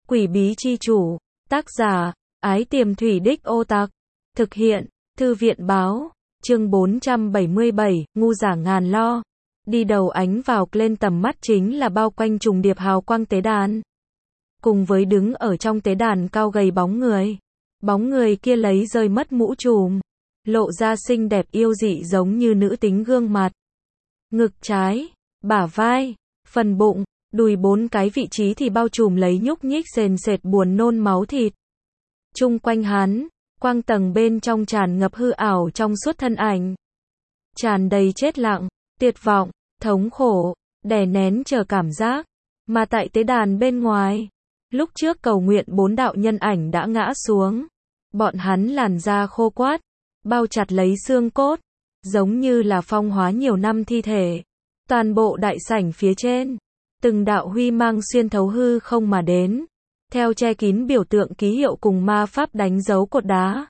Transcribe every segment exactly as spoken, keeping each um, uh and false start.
Quỷ bí chi chủ, tác giả, Ái Tiềm Thủy Đích Ô Tặc, thực hiện, Thư viện báo, chương bốn trăm bảy mươi bảy, ngu giả ngàn lo. Đi đầu ánh vào lên tầm mắt chính là bao quanh trùng điệp hào quang tế đàn. Cùng với đứng ở trong tế đàn cao gầy bóng người. Bóng người kia lấy rơi mất mũ trùm, lộ ra xinh đẹp yêu dị giống như nữ tính gương mặt. Ngực trái, bả vai, phần bụng, đùi bốn cái vị trí thì bao trùm lấy nhúc nhích sền sệt buồn nôn máu thịt. Chung quanh hắn, quang tầng bên trong tràn ngập hư ảo trong suốt thân ảnh. Tràn đầy chết lặng, tuyệt vọng, thống khổ, đè nén chờ cảm giác. Mà tại tế đàn bên ngoài, lúc trước cầu nguyện bốn đạo nhân ảnh đã ngã xuống. Bọn hắn làn da khô quát, bao chặt lấy xương cốt, giống như là phong hóa nhiều năm thi thể. Toàn bộ đại sảnh phía trên, từng đạo huy mang xuyên thấu hư không mà đến, theo che kín biểu tượng ký hiệu cùng ma pháp đánh dấu cột đá.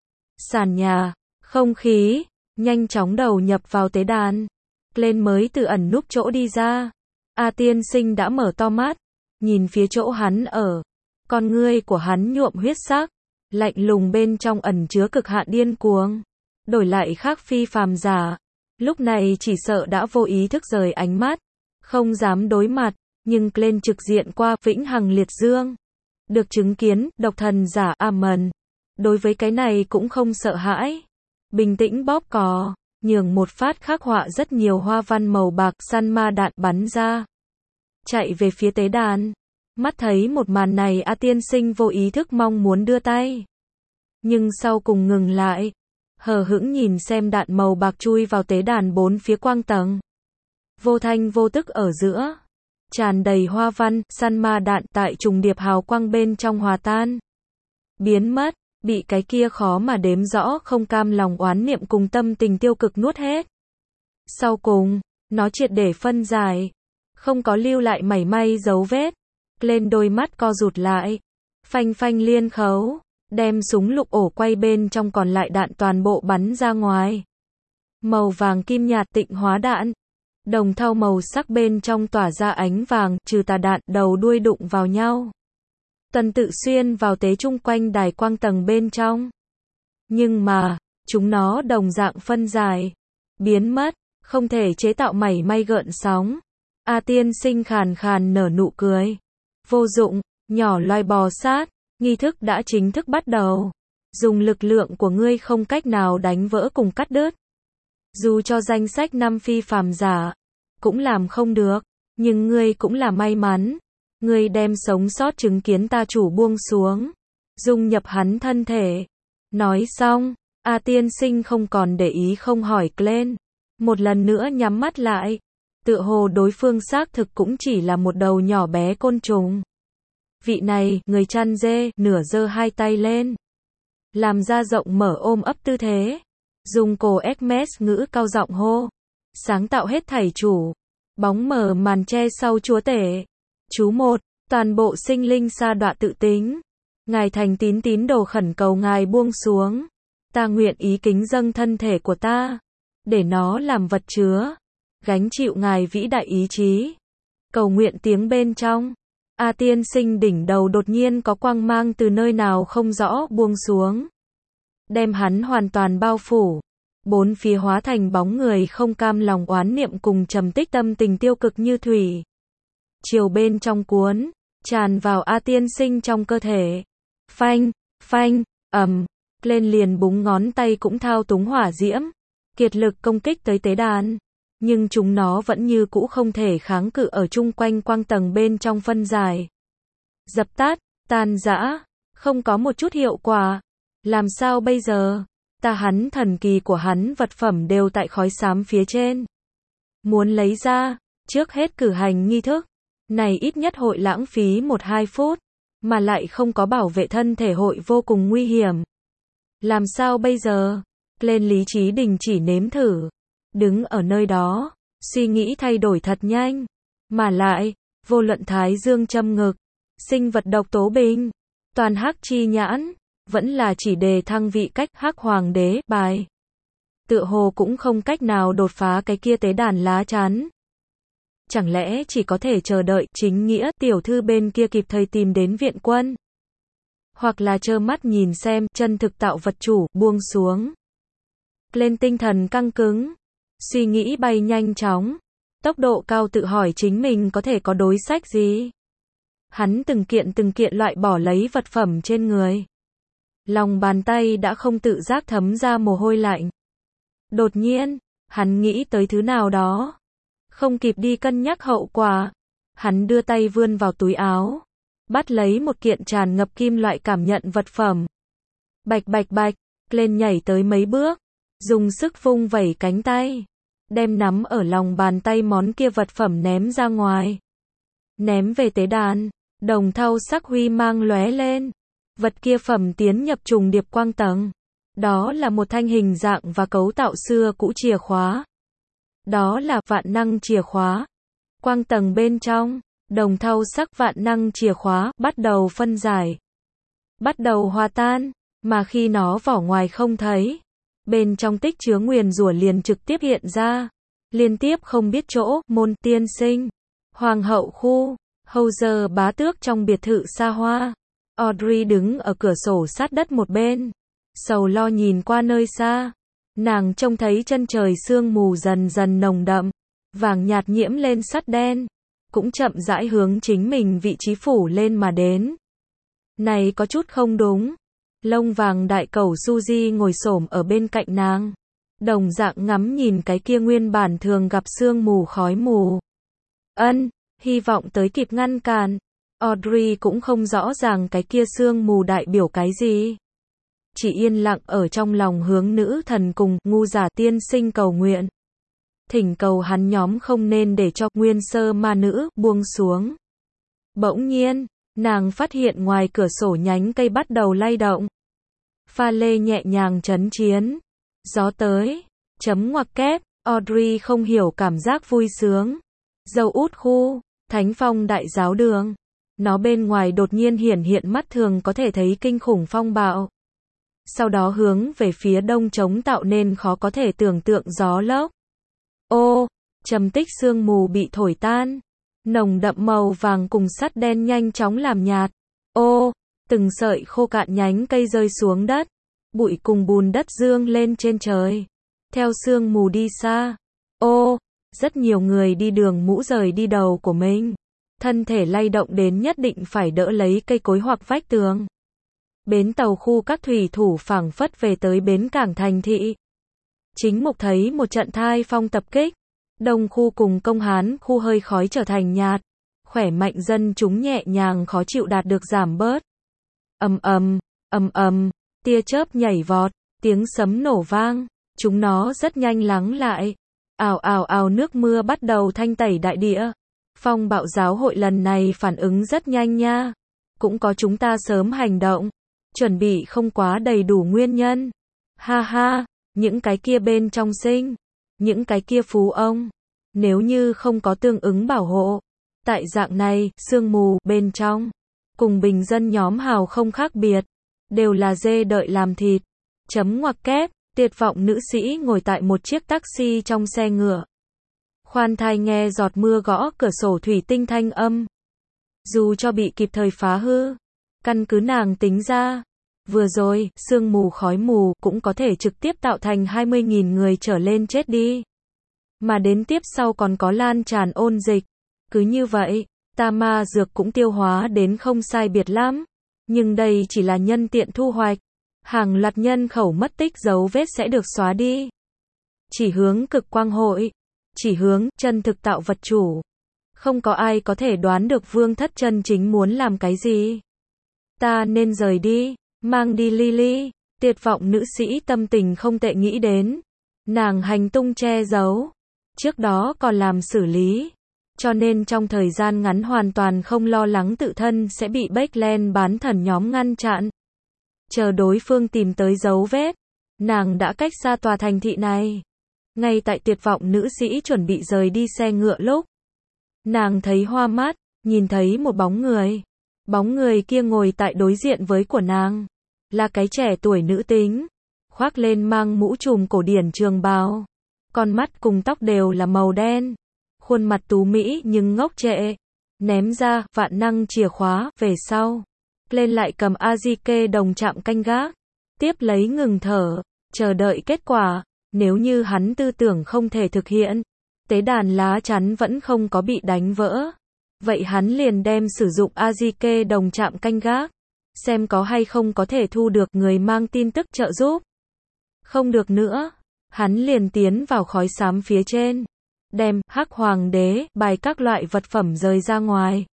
Sàn nhà, không khí, nhanh chóng đầu nhập vào tế đàn. Lên mới từ ẩn núp chỗ đi ra. A tiên sinh đã mở to mắt, nhìn phía chỗ hắn ở. Con ngươi của hắn nhuộm huyết sắc, lạnh lùng bên trong ẩn chứa cực hạn điên cuồng. Đổi lại khác phi phàm giả, lúc này chỉ sợ đã vô ý thức rời ánh mắt, không dám đối mặt, nhưng lên trực diện qua vĩnh hằng liệt dương. Được chứng kiến, độc thần giả Amen. Đối với cái này cũng không sợ hãi. Bình tĩnh bóp cò, nhường một phát khắc họa rất nhiều hoa văn màu bạc săn ma đạn bắn ra. Chạy về phía tế đàn. Mắt thấy một màn này A tiên sinh vô ý thức mong muốn đưa tay. Nhưng sau cùng ngừng lại. Hờ hững nhìn xem đạn màu bạc chui vào tế đàn bốn phía quang tầng. Vô thanh vô tức ở giữa. Tràn đầy hoa văn, săn ma đạn tại trùng điệp hào quang bên trong hòa tan. Biến mất, bị cái kia khó mà đếm rõ không cam lòng oán niệm cùng tâm tình tiêu cực nuốt hết. Sau cùng, nó triệt để phân giải. Không có lưu lại mảy may dấu vết. Lên đôi mắt co rụt lại. Phanh phanh liên khấu. Đem súng lục ổ quay bên trong còn lại đạn toàn bộ bắn ra ngoài. Màu vàng kim nhạt tịnh hóa đạn. Đồng thau màu sắc bên trong tỏa ra ánh vàng, trừ tà đạn, đầu đuôi đụng vào nhau. Tần tự xuyên vào tế chung quanh đài quang tầng bên trong. Nhưng mà, chúng nó đồng dạng phân giải. Biến mất, không thể chế tạo mảy may gợn sóng. A tiên sinh khàn khàn nở nụ cười. Vô dụng, nhỏ loài bò sát. Nghi thức đã chính thức bắt đầu. Dùng lực lượng của ngươi không cách nào đánh vỡ cùng cắt đứt. Dù cho danh sách năm phi phàm giả, cũng làm không được. Nhưng ngươi cũng là may mắn. Ngươi đem sống sót chứng kiến ta chủ buông xuống. Dung nhập hắn thân thể. Nói xong, A tiên sinh không còn để ý không hỏi Glenn. Một lần nữa nhắm mắt lại. Tựa hồ đối phương xác thực cũng chỉ là một đầu nhỏ bé côn trùng. Vị này, người chăn dê, nửa giơ hai tay lên. Làm ra rộng mở ôm ấp tư thế. Dùng cổ Hermes ngữ cao giọng hô. Sáng tạo hết thảy chủ. Bóng mờ màn che sau chúa tể. Chú một, toàn bộ sinh linh sa đọa tự tính. Ngài thành tín tín đồ khẩn cầu ngài buông xuống. Ta nguyện ý kính dâng thân thể của ta. Để nó làm vật chứa. Gánh chịu ngài vĩ đại ý chí. Cầu nguyện tiếng bên trong. A tiên sinh đỉnh đầu đột nhiên có quang mang từ nơi nào không rõ buông xuống. Đem hắn hoàn toàn bao phủ. Bốn phía hóa thành bóng người không cam lòng oán niệm cùng trầm tích tâm tình tiêu cực như thủy. Chiều bên trong cuốn, tràn vào A tiên sinh trong cơ thể. Phanh, phanh, ầm, lên liền búng ngón tay cũng thao túng hỏa diễm. Kiệt lực công kích tới tế đàn. Nhưng chúng nó vẫn như cũ không thể kháng cự ở chung quanh quang tầng bên trong phân giải. Dập tắt, tan rã, không có một chút hiệu quả. Làm sao bây giờ? Ta hắn thần kỳ của hắn vật phẩm đều tại khói xám phía trên. Muốn lấy ra, trước hết cử hành nghi thức. Này ít nhất hội lãng phí một hai phút, mà lại không có bảo vệ thân thể hội vô cùng nguy hiểm. Làm sao bây giờ? Lên lý trí đình chỉ nếm thử. Đứng ở nơi đó, suy nghĩ thay đổi thật nhanh. Mà lại, vô luận thái dương châm ngực, sinh vật độc tố bình, toàn hắc chi nhãn, vẫn là chỉ đề thăng vị cách hắc hoàng đế bài. Tựa hồ cũng không cách nào đột phá cái kia tế đàn lá chắn. chẳng lẽ chỉ có thể chờ đợi chính nghĩa tiểu thư bên kia kịp thời tìm đến viện quân? Hoặc là trơ mắt nhìn xem chân thực tạo vật chủ buông xuống. Lên tinh thần căng cứng, suy nghĩ bay nhanh chóng, tốc độ cao tự hỏi chính mình có thể có đối sách gì. Hắn từng kiện từng kiện loại bỏ lấy vật phẩm trên người. Lòng bàn tay đã không tự giác thấm ra mồ hôi lạnh. Đột nhiên, hắn nghĩ tới thứ nào đó. Không kịp đi cân nhắc hậu quả. Hắn đưa tay vươn vào túi áo. Bắt lấy một kiện tràn ngập kim loại cảm nhận vật phẩm. Bạch bạch bạch, lên nhảy tới mấy bước. Dùng sức vung vẩy cánh tay. Đem nắm ở lòng bàn tay món kia vật phẩm ném ra ngoài. Ném về tế đàn. Đồng thau sắc huy mang lóe lên. Vật kia phẩm tiến nhập trùng điệp quang tầng. Đó là một thanh hình dạng và cấu tạo xưa cũ chìa khóa. Đó là vạn năng chìa khóa. Quang tầng bên trong, đồng thau sắc vạn năng chìa khóa bắt đầu phân giải. Bắt đầu hòa tan, mà khi nó vỏ ngoài không thấy. Bên trong tích chứa nguyền rủa liền trực tiếp hiện ra. Liên tiếp không biết chỗ, môn tiên sinh, hoàng hậu khu, hầu giờ bá tước trong biệt thự xa hoa. Audrey đứng ở cửa sổ sát đất một bên, sầu lo nhìn qua nơi xa. Nàng trông thấy chân trời sương mù dần dần nồng đậm, vàng nhạt nhiễm lên sắt đen, cũng chậm rãi hướng chính mình vị trí phủ lên mà đến. Này có chút không đúng. Lông vàng đại cẩu Suzy ngồi xổm ở bên cạnh nàng, đồng dạng ngắm nhìn cái kia nguyên bản thường gặp sương mù khói mù. Ân, hy vọng tới kịp ngăn cản. Audrey cũng không rõ ràng cái kia sương mù đại biểu cái gì. Chỉ yên lặng ở trong lòng hướng nữ thần cùng ngu giả tiên sinh cầu nguyện. Thỉnh cầu hắn nhóm không nên để cho nguyên sơ ma nữ buông xuống. Bỗng nhiên, nàng phát hiện ngoài cửa sổ nhánh cây bắt đầu lay động. Pha lê nhẹ nhàng chấn chiến. Gió tới. Chấm ngoặc kép. Audrey không hiểu cảm giác vui sướng. Dâu út khu. Thánh phong đại giáo đường. Nó bên ngoài đột nhiên hiển hiện mắt thường có thể thấy kinh khủng phong bạo. Sau đó hướng về phía đông chống tạo nên khó có thể tưởng tượng gió lốc. Ô, trầm tích sương mù bị thổi tan. Nồng đậm màu vàng cùng sắt đen nhanh chóng làm nhạt. Ô, từng sợi khô cạn nhánh cây rơi xuống đất. Bụi cùng bùn đất dương lên trên trời. Theo sương mù đi xa. Ô, rất nhiều người đi đường mũ rời đi đầu của mình. Thân thể lay động đến nhất định phải đỡ lấy cây cối hoặc vách tường. Bến tàu khu các thủy thủ phảng phất về tới bến cảng thành thị. Chính mục thấy một trận thai phong tập kích. Đông khu cùng công hán khu hơi khói trở thành nhạt. Khỏe mạnh dân chúng nhẹ nhàng khó chịu đạt được giảm bớt. Ầm ầm, ầm ầm, tia chớp nhảy vọt, tiếng sấm nổ vang. Chúng nó rất nhanh lắng lại. Ào ào ào nước mưa bắt đầu thanh tẩy đại địa. Phong bạo giáo hội lần này phản ứng rất nhanh nha. Cũng có chúng ta sớm hành động. Chuẩn bị không quá đầy đủ nguyên nhân. Ha ha, những cái kia bên trong sinh. Những cái kia phú ông. Nếu như không có tương ứng bảo hộ. Tại dạng này, sương mù, bên trong. Cùng bình dân nhóm hào không khác biệt. Đều là dê đợi làm thịt. Chấm ngoặc kép, tuyệt vọng nữ sĩ ngồi tại một chiếc taxi trong xe ngựa. Khoan thai nghe giọt mưa gõ cửa sổ thủy tinh thanh âm. Dù cho bị kịp thời phá hư. Căn cứ nàng tính ra. Vừa rồi, sương mù khói mù cũng có thể trực tiếp tạo thành hai mươi nghìn người trở lên chết đi. Mà đến tiếp sau còn có lan tràn ôn dịch. Cứ như vậy, tà ma dược cũng tiêu hóa đến không sai biệt lắm. Nhưng đây chỉ là nhân tiện thu hoạch. Hàng loạt nhân khẩu mất tích dấu vết sẽ được xóa đi. Chỉ hướng cực quang hội. Chỉ hướng chân thực tạo vật chủ. Không có ai có thể đoán được vương thất chân chính muốn làm cái gì. Ta nên rời đi. Mang đi Lily. Tuyệt vọng nữ sĩ tâm tình không tệ nghĩ đến. Nàng hành tung che giấu. Trước đó còn làm xử lý. Cho nên trong thời gian ngắn hoàn toàn không lo lắng tự thân sẽ bị Backland bán thần nhóm ngăn chặn. Chờ đối phương tìm tới dấu vết. Nàng đã cách xa tòa thành thị này. Ngay tại tuyệt vọng nữ sĩ chuẩn bị rời đi xe ngựa lúc. Nàng thấy hoa mắt, nhìn thấy một bóng người. Bóng người kia ngồi tại đối diện với của nàng. Là cái trẻ tuổi nữ tính. Khoác lên mang mũ trùm cổ điển trường bào. Con mắt cùng tóc đều là màu đen. khuôn mặt tú mỹ nhưng ngốc trệ. Ném ra, vạn năng chìa khóa, về sau. Lên lại cầm a gi ke đồng chạm canh gác. Tiếp lấy ngừng thở, chờ đợi kết quả. Nếu như hắn tư tưởng không thể thực hiện, tế đàn lá chắn vẫn không có bị đánh vỡ. Vậy hắn liền đem sử dụng a gi ke đồng chạm canh gác. Xem có hay không có thể thu được người mang tin tức trợ giúp. Không được nữa. Hắn liền tiến vào khói xám phía trên. Đem hắc hoàng đế, bài các loại vật phẩm rời ra ngoài.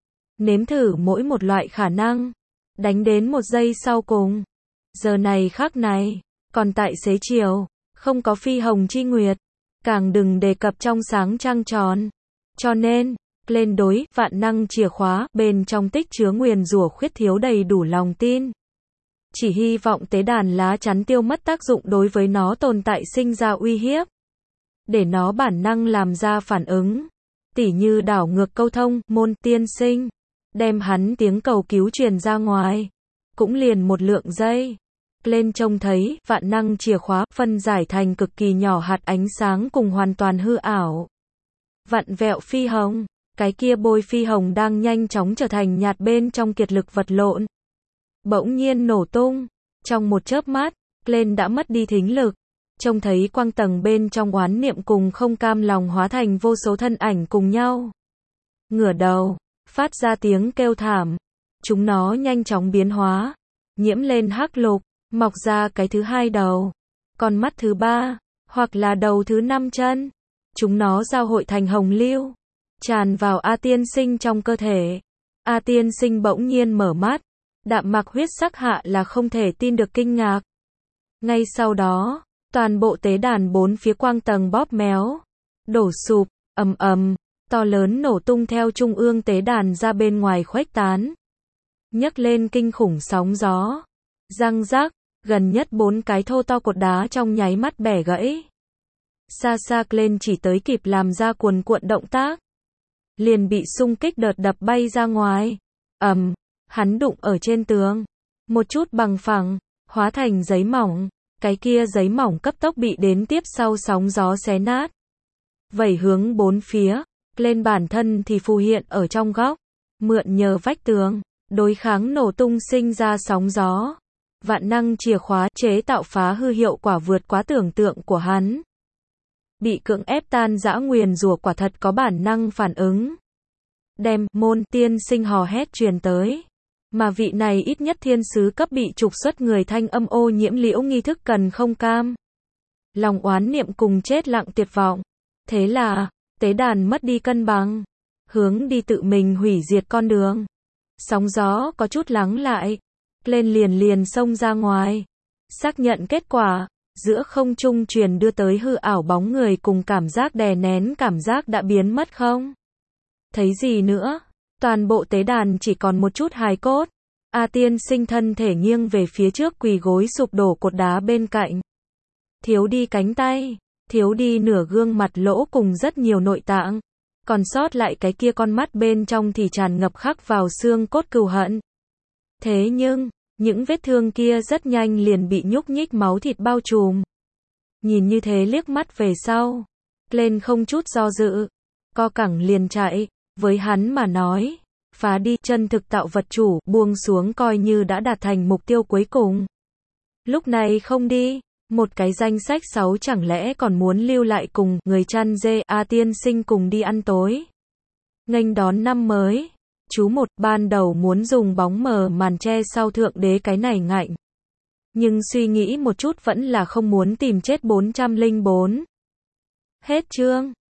Nếm thử mỗi một loại khả năng. Đánh đến một giây sau cùng. Giờ này khắc này, còn tại xế chiều, không có phi hồng chi nguyệt. Càng đừng đề cập trong sáng trăng tròn. Cho nên, lên đối, vạn năng chìa khóa, bên trong tích chứa nguyền rủa khuyết thiếu đầy đủ lòng tin. Chỉ hy vọng tế đàn lá chắn tiêu mất tác dụng đối với nó tồn tại sinh ra uy hiếp. Để nó bản năng làm ra phản ứng. Tỉ như đảo ngược câu thông, môn tiên sinh. Đem hắn tiếng cầu cứu truyền ra ngoài. Cũng liền một lượng giây. Lên trông thấy, vạn năng chìa khóa, phân giải thành cực kỳ nhỏ hạt ánh sáng cùng hoàn toàn hư ảo. Vặn vẹo phi hồng. Cái kia bôi phi hồng đang nhanh chóng trở thành nhạt bên trong kiệt lực vật lộn. Bỗng nhiên nổ tung. Trong một chớp mắt, lên đã mất đi thính lực. Trông thấy quang tầng bên trong oán niệm cùng không cam lòng hóa thành vô số thân ảnh cùng nhau. Ngửa đầu, phát ra tiếng kêu thảm. Chúng nó nhanh chóng biến hóa. Nhiễm lên hắc lục, mọc ra cái thứ hai đầu. Con mắt thứ ba, hoặc là đầu thứ năm chân. Chúng nó giao hội thành hồng lưu. Tràn vào A tiên sinh trong cơ thể. A tiên sinh bỗng nhiên mở mắt. Đạm mạc huyết sắc hạ là không thể tin được kinh ngạc. Ngay sau đó, toàn bộ tế đàn bốn phía quang tầng bóp méo. Đổ sụp, ầm ầm, to lớn nổ tung theo trung ương tế đàn ra bên ngoài khuếch tán. Nhấc lên kinh khủng sóng gió. Răng rác, gần nhất bốn cái thô to cột đá trong nháy mắt bẻ gãy. Xa xa lên chỉ tới kịp làm ra cuồn cuộn động tác. Liền bị xung kích đợt đập bay ra ngoài. Ầm, hắn đụng ở trên tường. Một chút bằng phẳng, hóa thành giấy mỏng. Cái kia giấy mỏng cấp tốc bị đến tiếp sau sóng gió xé nát. Vẩy hướng bốn phía, lên bản thân thì phù hiện ở trong góc. Mượn nhờ vách tường, đối kháng nổ tung sinh ra sóng gió. Vạn năng chìa khóa chế tạo phá hư hiệu quả vượt quá tưởng tượng của hắn. Bị cưỡng ép tan dã nguyền rủa quả thật có bản năng phản ứng. Đem môn tiên sinh hò hét truyền tới. Mà vị này ít nhất thiên sứ cấp bị trục xuất người thanh âm ô nhiễm liễu nghi thức cần không cam. Lòng oán niệm cùng chết lặng tuyệt vọng. Thế là, tế đàn mất đi cân bằng. Hướng đi tự mình hủy diệt con đường. Sóng gió có chút lắng lại. Lên liền liền xông ra ngoài. Xác nhận kết quả. Giữa không trung truyền đưa tới hư ảo bóng người cùng cảm giác đè nén cảm giác đã biến mất không? Thấy gì nữa? Toàn bộ tế đàn chỉ còn một chút hài cốt. A tiên sinh thân thể nghiêng về phía trước quỳ gối sụp đổ cột đá bên cạnh. Thiếu đi cánh tay, thiếu đi nửa gương mặt lỗ cùng rất nhiều nội tạng. Còn sót lại cái kia con mắt bên trong thì tràn ngập khắc vào xương cốt cừu hận. Thế nhưng, những vết thương kia rất nhanh liền bị nhúc nhích máu thịt bao trùm. Nhìn như thế liếc mắt về sau. Lên không chút do dự. Co cẳng liền chạy. Với hắn mà nói. Phá đi chân thực tạo vật chủ. Buông xuống coi như đã đạt thành mục tiêu cuối cùng. Lúc này không đi. Một cái danh sách sáu chẳng lẽ còn muốn lưu lại cùng người chăn dê A tiên sinh cùng đi ăn tối. Nghênh đón năm mới. Chú một ban đầu muốn dùng bóng mờ màn che sau thượng đế cái này ngạnh. Nhưng suy nghĩ một chút vẫn là không muốn tìm chết bốn trăm lẻ bốn. Hết chương.